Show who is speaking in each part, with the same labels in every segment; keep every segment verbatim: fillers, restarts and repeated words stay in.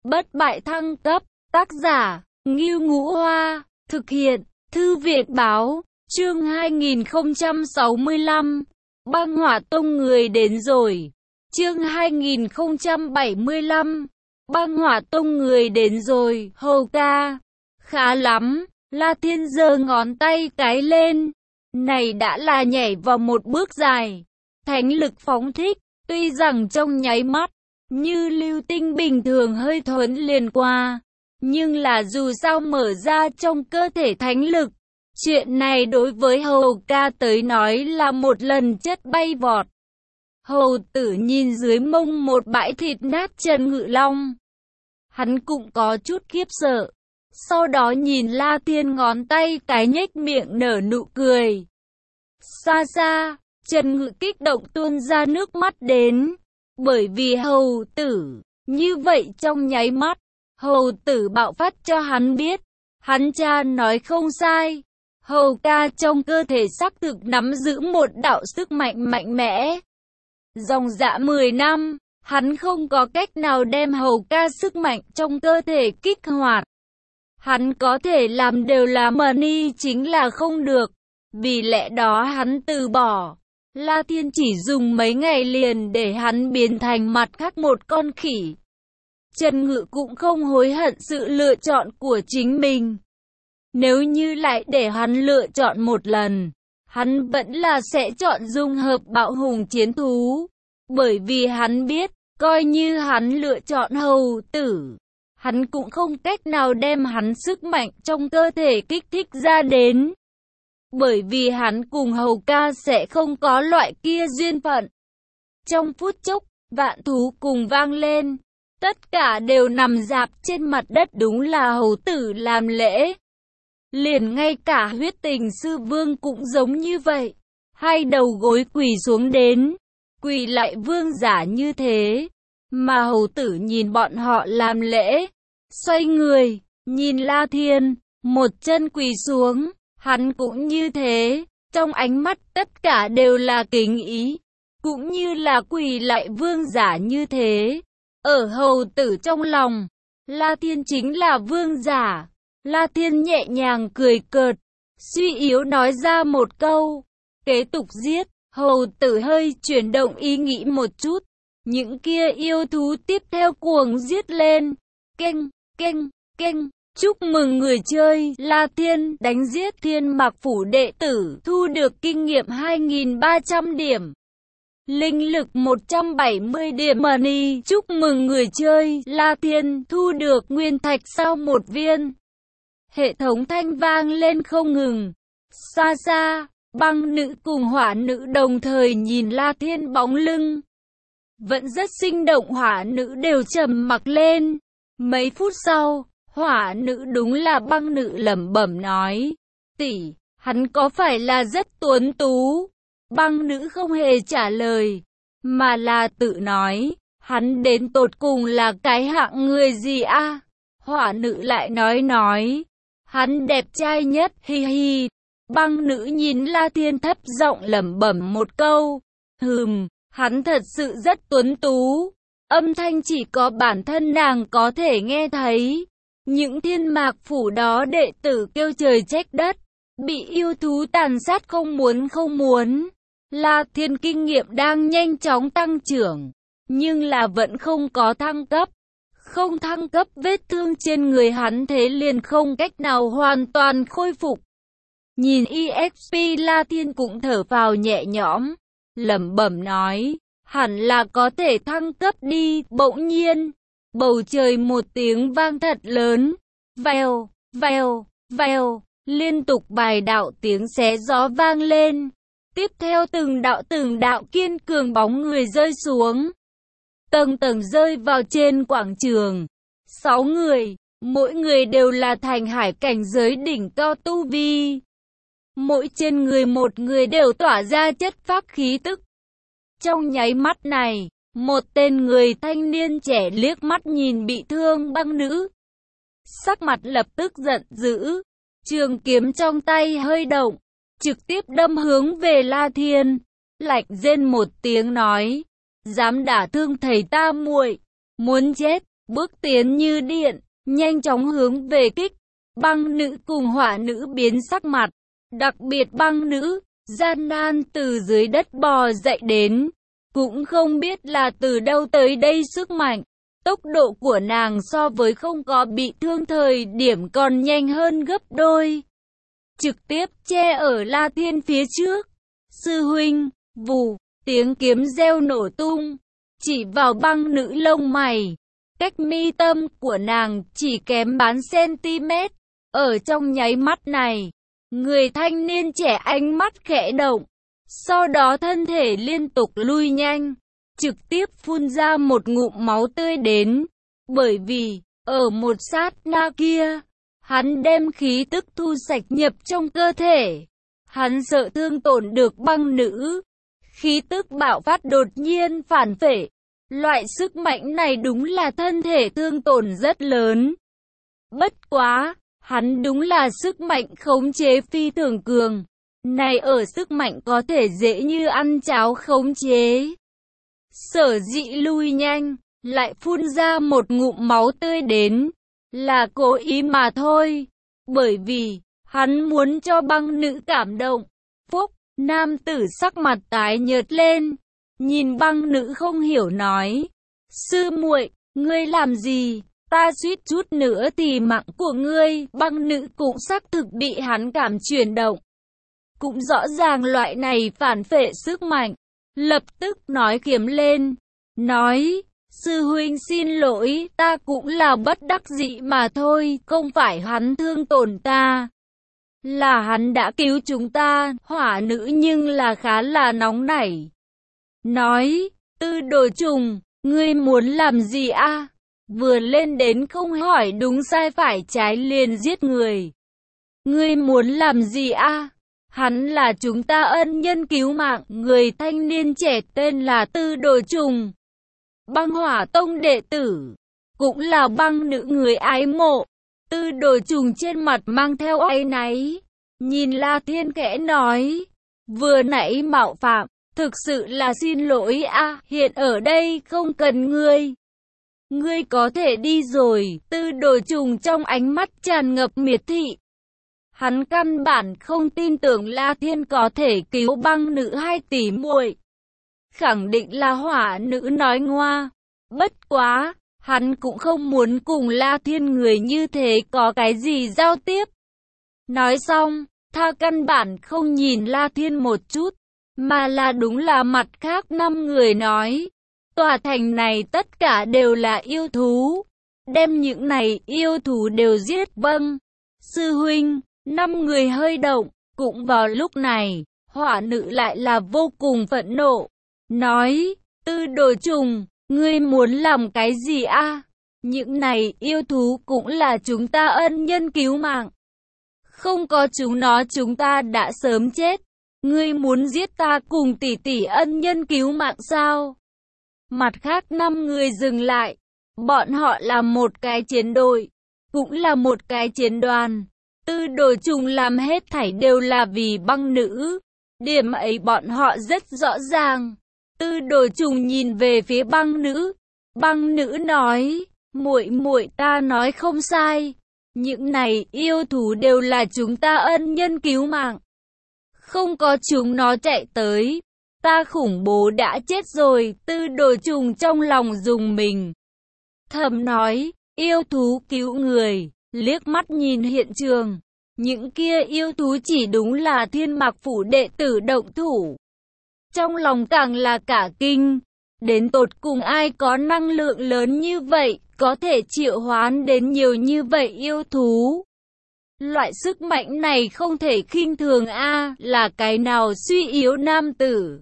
Speaker 1: Bất bại thăng cấp, tác giả, Ngưu Ngũ Hoa, thực hiện, Thư viện Báo, chương hai nghìn không trăm sáu mươi lăm, Băng Hỏa Tông người đến rồi, chương hai nghìn không trăm bảy mươi lăm, Băng Hỏa Tông người đến rồi, Hầu ca, khá lắm, La Thiên giơ ngón tay cái lên, này đã là nhảy vào một bước dài, thánh lực phóng thích, tuy rằng trong nháy mắt, như lưu tinh bình thường hơi thuấn liền qua, nhưng là dù sao mở ra trong cơ thể thánh lực, chuyện này đối với Hầu ca tới nói là một lần chất bay vọt. Hầu tử nhìn dưới mông một bãi thịt nát Trần Ngự Long, hắn cũng có chút khiếp sợ, sau đó nhìn La Thiên ngón tay cái nhếch miệng nở nụ cười. Xa xa, Trần Ngự kích động tuôn ra nước mắt đến, bởi vì hầu tử, như vậy trong nháy mắt, hầu tử bạo phát cho hắn biết, hắn cha nói không sai, hầu ca trong cơ thể xác thực nắm giữ một đạo sức mạnh mạnh mẽ. Dòng dã mười năm, hắn không có cách nào đem hầu ca sức mạnh trong cơ thể kích hoạt. Hắn có thể làm đều là money chính là không được, vì lẽ đó hắn từ bỏ. La Thiên chỉ dùng mấy ngày liền để hắn biến thành mặt khác một con khỉ. Trần Ngự cũng không hối hận sự lựa chọn của chính mình. Nếu như lại để hắn lựa chọn một lần, hắn vẫn là sẽ chọn dung hợp bạo hùng chiến thú. Bởi vì hắn biết, coi như hắn lựa chọn hầu tử, hắn cũng không cách nào đem hắn sức mạnh trong cơ thể kích thích ra đến. Bởi vì hắn cùng hầu ca sẽ không có loại kia duyên phận. Trong phút chốc, vạn thú cùng vang lên. Tất cả đều nằm rạp trên mặt đất, đúng là hầu tử làm lễ. Liền ngay cả huyết tình sư vương cũng giống như vậy. Hai đầu gối quỳ xuống đến. Quỳ lại vương giả như thế. Mà hầu tử nhìn bọn họ làm lễ. Xoay người, nhìn La Thiên, một chân quỳ xuống. Hắn cũng như thế, trong ánh mắt tất cả đều là kính ý, cũng như là quỳ lại vương giả như thế. Ở hầu tử trong lòng, La Thiên chính là vương giả. La Thiên nhẹ nhàng cười cợt, suy yếu nói ra một câu, kế tục giết. Hầu tử hơi chuyển động ý nghĩ một chút, những kia yêu thú tiếp theo cuồng giết lên, keng, keng, keng. Chúc mừng người chơi, La Thiên đánh giết Thiên Mạc Phủ đệ tử, thu được kinh nghiệm hai nghìn ba trăm điểm. Linh lực một trăm bảy mươi điểm money. Chúc mừng người chơi, La Thiên thu được nguyên thạch sao một viên. Hệ thống thanh vang lên không ngừng. Xa xa, băng nữ cùng hỏa nữ đồng thời nhìn La Thiên bóng lưng. Vẫn rất sinh động, hỏa nữ đều trầm mặc lên. Mấy phút sau, hỏa nữ đúng là băng nữ lẩm bẩm nói, tỷ, hắn có phải là rất tuấn tú? Băng nữ không hề trả lời, mà là tự nói, hắn đến tột cùng là cái hạng người gì a? À? Hỏa nữ lại nói nói, hắn đẹp trai nhất, hi hi. Băng nữ nhìn La Thiên thấp giọng lẩm bẩm một câu, hừm, hắn thật sự rất tuấn tú. Âm thanh chỉ có bản thân nàng có thể nghe thấy. Những Thiên Mạc Phủ đó đệ tử kêu trời trách đất, bị yêu thú tàn sát không muốn không muốn. La Thiên kinh nghiệm đang nhanh chóng tăng trưởng, nhưng là vẫn không có thăng cấp. Không thăng cấp, vết thương trên người hắn thế liền không cách nào hoàn toàn khôi phục. Nhìn e ích pê La Thiên cũng thở phào nhẹ nhõm, lẩm bẩm nói, hẳn là có thể thăng cấp đi. Bỗng nhiên, bầu trời một tiếng vang thật lớn, vèo, vèo, vèo, liên tục vài đạo tiếng xé gió vang lên. Tiếp theo từng đạo từng đạo kiên cường bóng người rơi xuống, tầng tầng rơi vào trên quảng trường. Sáu người, mỗi người đều là thành hải cảnh giới đỉnh cao tu vi. Mỗi trên người một người đều tỏa ra chất phác khí tức. Trong nháy mắt này, một tên người thanh niên trẻ liếc mắt nhìn bị thương băng nữ, sắc mặt lập tức giận dữ, trường kiếm trong tay hơi động, trực tiếp đâm hướng về La Thiên, lạnh rên một tiếng nói, dám đả thương thầy ta muội, muốn chết. bước tiến như điện, nhanh chóng hướng về kích. Băng nữ cùng hỏa nữ biến sắc mặt, đặc biệt băng nữ, gian nan từ dưới đất bò dậy đến, cũng không biết là từ đâu tới đây sức mạnh. Tốc độ của nàng so với không có bị thương thời điểm còn nhanh hơn gấp đôi. Trực tiếp che ở La Thiên phía trước. Sư huynh, vù, tiếng kiếm reo nổ tung, chỉ vào băng nữ lông mày. Cách mi tâm của nàng chỉ kém bán cm. Ở trong nháy mắt này, người thanh niên trẻ ánh mắt khẽ động, sau đó thân thể liên tục lui nhanh, trực tiếp phun ra một ngụm máu tươi đến. Bởi vì, ở một sát na kia, hắn đem khí tức thu sạch nhập trong cơ thể. Hắn sợ thương tổn được băng nữ. Khí tức bạo phát đột nhiên phản phệ. Loại sức mạnh này đúng là thân thể thương tổn rất lớn. Bất quá, hắn đúng là sức mạnh khống chế phi thường cường. Này ở sức mạnh có thể dễ như ăn cháo khống chế. Sở dĩ lui nhanh, lại phun ra một ngụm máu tươi đến, là cố ý mà thôi. Bởi vì, hắn muốn cho băng nữ cảm động. Phúc, nam tử sắc mặt tái nhợt lên, nhìn băng nữ không hiểu nói. Sư muội, ngươi làm gì? Ta suýt chút nữa thì mạng của ngươi. Băng nữ cũng xác thực bị hắn cảm chuyển động. Cũng rõ ràng loại này phản phệ sức mạnh. Lập tức nói kiếm lên. Nói, sư huynh xin lỗi, ta cũng là bất đắc dĩ mà thôi. Không phải hắn thương tổn ta, là hắn đã cứu chúng ta. Hỏa nữ nhưng là khá là nóng nảy. Nói, Tư Đồ Trùng, ngươi muốn làm gì a? À? Vừa lên đến không hỏi đúng sai phải trái liền giết người. Ngươi muốn làm gì a? À? Hắn là chúng ta ân nhân cứu mạng. Người thanh niên trẻ tên là Tư Đồ Trùng, Băng Hỏa Tông đệ tử, cũng là băng nữ người ái mộ. Tư Đồ Trùng trên mặt mang theo áy náy, nhìn La Thiên khẽ nói, vừa nãy mạo phạm, thực sự là xin lỗi a, à, hiện ở đây không cần ngươi. Ngươi có thể đi rồi. Tư Đồ Trùng trong ánh mắt tràn ngập miệt thị. Hắn căn bản không tin tưởng La Thiên có thể cứu băng nữ hai tỷ muội. Khẳng định là hỏa nữ nói ngoa. Bất quá, hắn cũng không muốn cùng La Thiên người như thế có cái gì giao tiếp. Nói xong, tha căn bản không nhìn La Thiên một chút, mà là đúng là mặt khác năm người nói. Tòa thành này tất cả đều là yêu thú. Đem những này yêu thú đều giết. Vâng, sư huynh. Năm người hơi động. Cũng vào lúc này, hỏa nữ lại là vô cùng phẫn nộ. Nói, Tư Đồ Trùng, ngươi muốn làm cái gì a? À? Những này yêu thú cũng là chúng ta ân nhân cứu mạng. Không có chúng nó chúng ta đã sớm chết. Ngươi muốn giết ta cùng tỷ tỷ ân nhân cứu mạng sao? Mặt khác năm người dừng lại. Bọn họ là một cái chiến đội, cũng là một cái chiến đoàn. Tư Đồ Trùng làm hết thảy đều là vì băng nữ. Điểm ấy bọn họ rất rõ ràng. Tư Đồ Trùng nhìn về phía băng nữ. Băng nữ nói, muội muội ta nói không sai. Những này yêu thú đều là chúng ta ân nhân cứu mạng. Không có chúng nó chạy tới, ta khủng bố đã chết rồi. Tư Đồ Trùng trong lòng rùng mình, thầm nói, yêu thú cứu người. Liếc mắt nhìn hiện trường, những kia yêu thú chỉ đúng là Thiên Mạc Phủ đệ tử động thủ. Trong lòng càng là cả kinh, đến tột cùng ai có năng lượng lớn như vậy, có thể triệu hoán đến nhiều như vậy yêu thú. Loại sức mạnh này không thể khinh thường a, à, là cái nào suy yếu nam tử.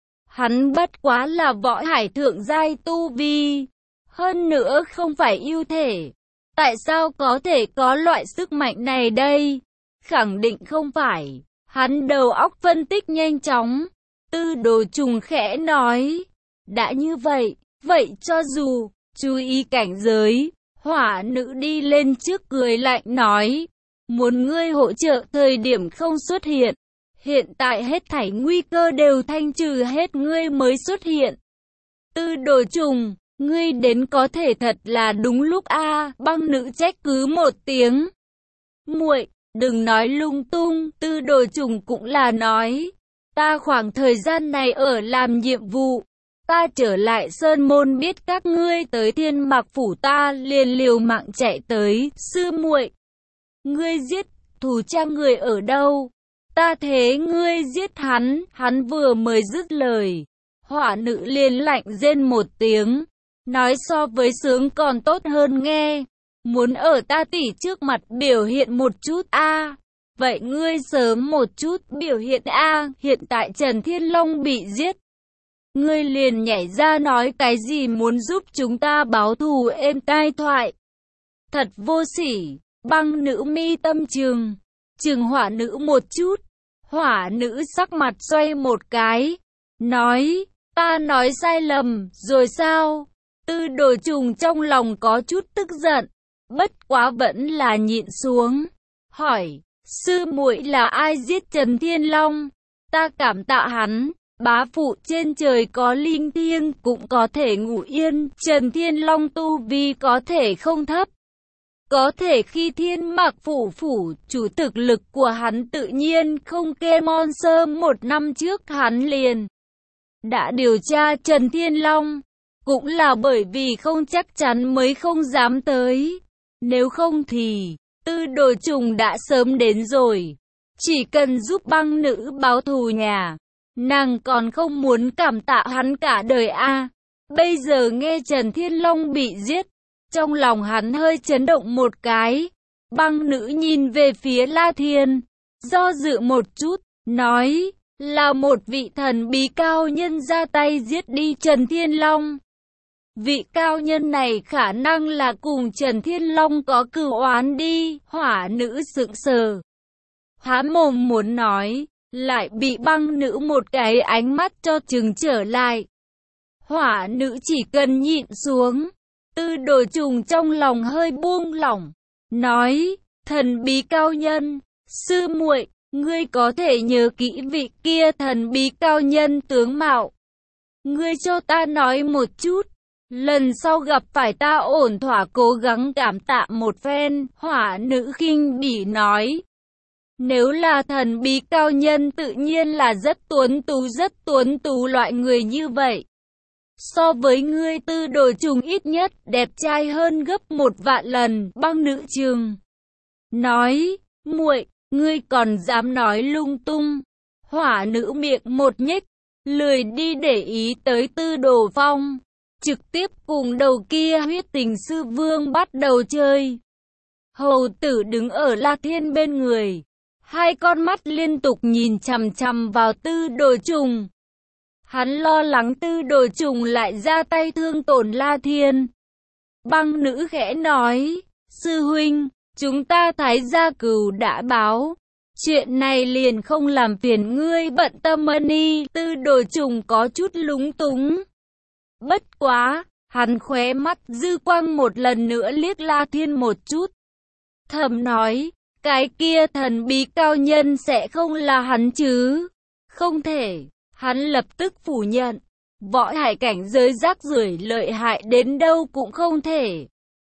Speaker 1: Hắn bất quá là võ hải thượng giai tu vi, hơn nữa không phải yêu thể. Tại sao có thể có loại sức mạnh này đây? Khẳng định không phải. Hắn đầu óc phân tích nhanh chóng. Tư Đồ Trùng khẽ nói, đã như vậy, vậy cho dù chú ý cảnh giới. Hỏa nữ đi lên trước cười lạnh nói, muốn ngươi hỗ trợ thời điểm không xuất hiện. Hiện tại hết thảy nguy cơ đều thanh trừ hết ngươi mới xuất hiện. Tư Đồ Trùng, ngươi đến có thể thật là đúng lúc a. Băng nữ trách cứ một tiếng. Muội, đừng nói lung tung, Tư Đồ Trùng cũng là nói. Ta khoảng thời gian này ở làm nhiệm vụ. Ta trở lại Sơn Môn biết các ngươi tới Thiên Mạc Phủ ta liền liều mạng chạy tới. Sư muội, ngươi giết Thù Trang người ở đâu? Ta thế ngươi giết hắn. Hắn vừa mới dứt lời, hỏa nữ liền lạnh rên một tiếng. Nói so với sướng còn tốt hơn nghe. Muốn ở ta tỷ trước mặt biểu hiện một chút a à. Vậy ngươi sớm một chút biểu hiện a à. Hiện tại Trần Thiên Long bị giết, ngươi liền nhảy ra nói cái gì muốn giúp chúng ta báo thù êm tai thoại. Thật vô sỉ. Băng nữ mi tâm trường, trường hỏa nữ một chút. Hỏa nữ sắc mặt xoay một cái, nói, ta nói sai lầm rồi sao? Tư Đồ Trùng trong lòng có chút tức giận, bất quá vẫn là nhịn xuống. Hỏi, sư muội là ai giết Trần Thiên Long? Ta cảm tạ hắn. Bá phụ trên trời có linh thiêng cũng có thể ngủ yên. Trần Thiên Long tu vi có thể không thấp. Có thể khi Thiên Mạc Phủ phủ chủ, thực lực của hắn tự nhiên không kém Monster. Một năm trước hắn liền đã điều tra Trần Thiên Long. Cũng là bởi vì không chắc chắn mới không dám tới. Nếu không thì Tư Đồ Trùng đã sớm đến rồi. Chỉ cần giúp băng nữ báo thù nhà, nàng còn không muốn cảm tạ hắn cả đời a à. Bây giờ nghe Trần Thiên Long bị giết, trong lòng hắn hơi chấn động một cái. Băng nữ nhìn về phía La Thiên, do dự một chút, nói, là một vị thần bí cao nhân ra tay giết đi Trần Thiên Long. Vị cao nhân này khả năng là cùng Trần Thiên Long có cừu oán đi. Hỏa nữ sững sờ, há mồm muốn nói, lại bị băng nữ một cái ánh mắt cho trừng trở lại. Hỏa nữ chỉ cần nhịn xuống. Tư Đồ Trùng trong lòng hơi buông lỏng, nói, thần bí cao nhân, sư muội, ngươi có thể nhớ kỹ vị kia thần bí cao nhân tướng mạo. Ngươi cho ta nói một chút, lần sau gặp phải ta ổn thỏa cố gắng cảm tạ một phen. Hỏa nữ khinh bỉ nói, nếu là thần bí cao nhân tự nhiên là rất tuấn tú rất tuấn tú loại người như vậy. So với ngươi Tư Đồ Trùng ít nhất đẹp trai hơn gấp một vạn lần. Băng nữ trường nói, muội, ngươi còn dám nói lung tung. Hỏa nữ miệng một nhếch, lười đi để ý tới Tư Đồ Phong, trực tiếp cùng đầu kia huyết tình sư vương bắt đầu chơi. Hầu tử đứng ở La Thiên bên người, hai con mắt liên tục nhìn chằm chằm vào Tư Đồ Trùng. Hắn lo lắng Tư Đồ Trùng lại ra tay thương tổn La Thiên. Băng nữ khẽ nói, sư huynh, chúng ta Thái gia cừu đã báo. Chuyện này liền không làm phiền ngươi bận tâm đi. Tư Đồ Trùng có chút lúng túng. Bất quá, hắn khóe mắt dư quang một lần nữa liếc La Thiên một chút. Thầm nói, cái kia thần bí cao nhân sẽ không là hắn chứ? Không thể. Hắn lập tức phủ nhận, võ hải cảnh giới rác rưởi lợi hại đến đâu cũng không thể.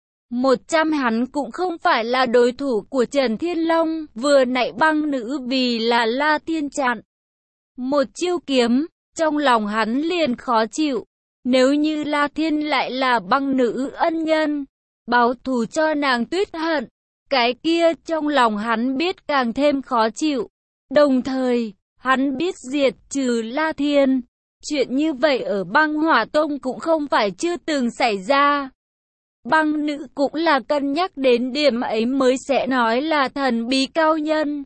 Speaker 1: Một trăm hắn cũng không phải là đối thủ của Trần Thiên Long. Vừa nãy băng nữ vì là La Thiên chặn một chiêu kiếm, trong lòng hắn liền khó chịu. Nếu như La Thiên lại là băng nữ ân nhân, báo thù cho nàng tuyết hận, cái kia trong lòng hắn biết càng thêm khó chịu. Đồng thời, hắn biết diệt trừ La Thiên. Chuyện như vậy ở băng hỏa tông cũng không phải chưa từng xảy ra. Băng nữ cũng là cân nhắc đến điểm ấy mới sẽ nói là thần bí cao nhân.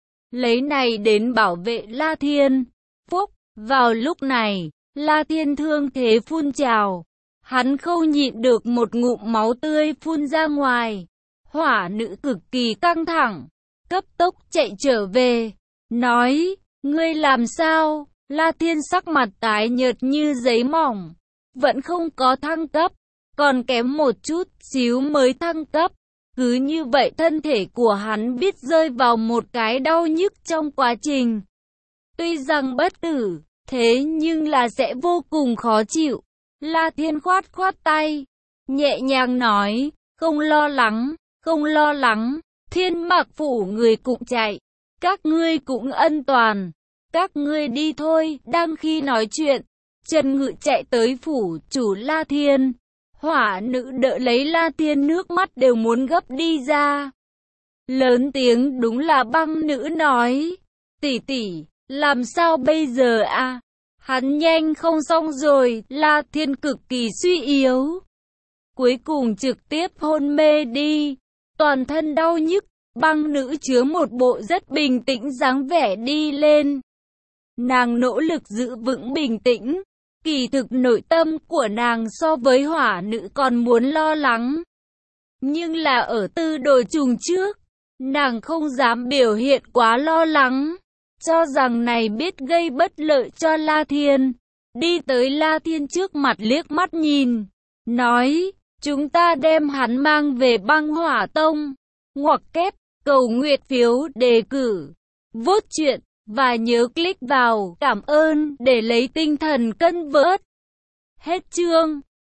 Speaker 1: Lấy này đến bảo vệ La Thiên. Phúc, vào lúc này, La Thiên thương thế phun trào. Hắn không nhịn được một ngụm máu tươi phun ra ngoài. Hỏa nữ cực kỳ căng thẳng, cấp tốc chạy trở về, nói, ngươi làm sao? La Thiên sắc mặt tái nhợt như giấy mỏng, vẫn không có thăng cấp, còn kém một chút xíu mới thăng cấp. Cứ như vậy thân thể của hắn biết rơi vào một cái đau nhức trong quá trình. Tuy rằng bất tử, thế nhưng là sẽ vô cùng khó chịu. La Thiên khoát khoát tay, nhẹ nhàng nói, không lo lắng, không lo lắng, Thiên Mạc phủ người cũng chạy, các ngươi cũng ân toàn, các ngươi đi thôi. Đang khi nói chuyện, Trần Ngự chạy tới phủ chủ La Thiên, hỏa nữ đỡ lấy La Thiên nước mắt đều muốn gấp đi ra. Lớn tiếng đúng là băng nữ nói, tỷ tỷ, làm sao bây giờ a? Hắn nhanh không xong rồi. La Thiên cực kỳ suy yếu, cuối cùng trực tiếp hôn mê đi, toàn thân đau nhức. Băng nữ chứa một bộ rất bình tĩnh dáng vẻ đi lên. Nàng nỗ lực giữ vững bình tĩnh, kỳ thực nội tâm của nàng so với hỏa nữ còn muốn lo lắng. Nhưng là ở tư đồ trùng trước, nàng không dám biểu hiện quá lo lắng, cho rằng này biết gây bất lợi cho La Thiên. Đi tới La Thiên trước mặt liếc mắt nhìn, nói, chúng ta đem hắn mang về Băng Hỏa Tông. Ngoặc kép, cầu nguyện phiếu đề cử, vote chuyện, và nhớ click vào cảm ơn để lấy tinh thần cân vớt. Hết chương.